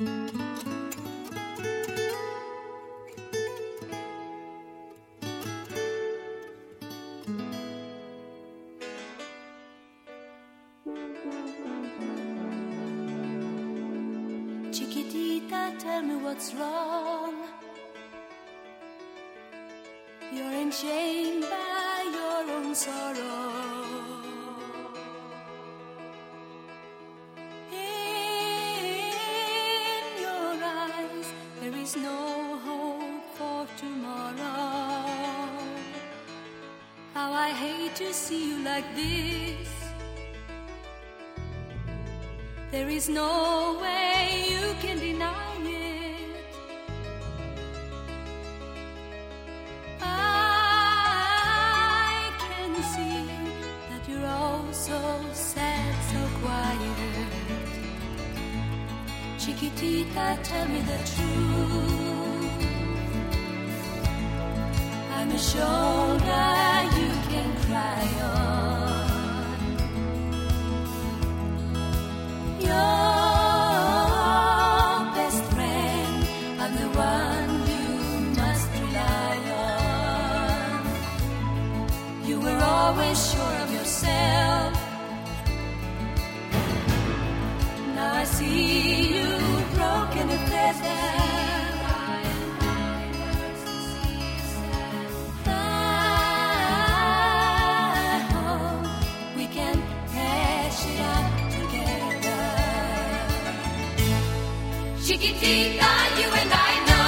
Chiquitita, tell me what's wrong. You're enchained by your own sorrow. In your eyes, there is no hope for tomorrow. How I hate to see you like this. There is no way you can deny it. I can see that you're all so sad, so quiet. Chiquitita, tell me the truth. I'm a shoulder you can cry on. Your best friend, I'm the one you must rely on. You were always sure of yourself. Now I see you broken and feathered. Chiquitita, you and I know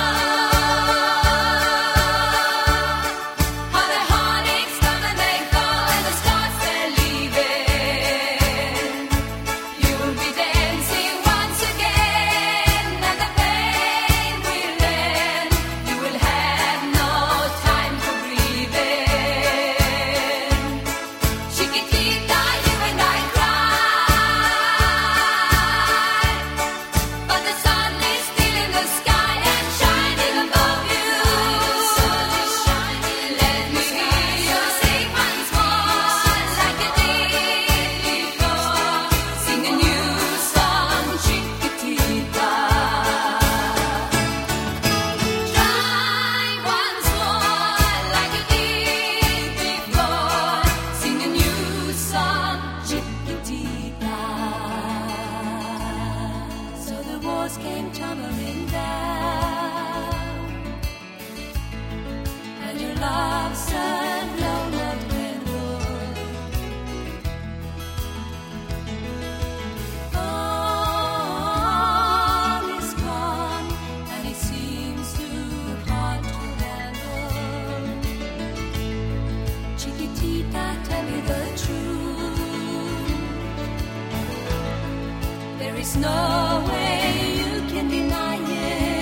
how the heartaches come and they go and the stars they're leaving. You will be dancing once again and the pain will end. You will have no time for grieving. Chiquitita, you and I cry, but the sun is still in the sky and shining above you. Let me hear you sing once more like you did before. Sing a new song, Chiquitita. Try once more like you did before. Sing a new song, Chiquitita. So the walls came tumbling down, and your love said no more dwindled. All is gone, and it seems too hard to handle. Chiquitita, tell me the truth. There is no way you can deny it.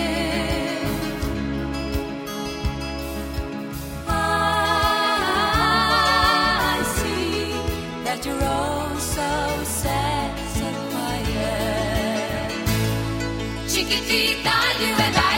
I see that you're all so sad, so quiet. Chiquitita, you and I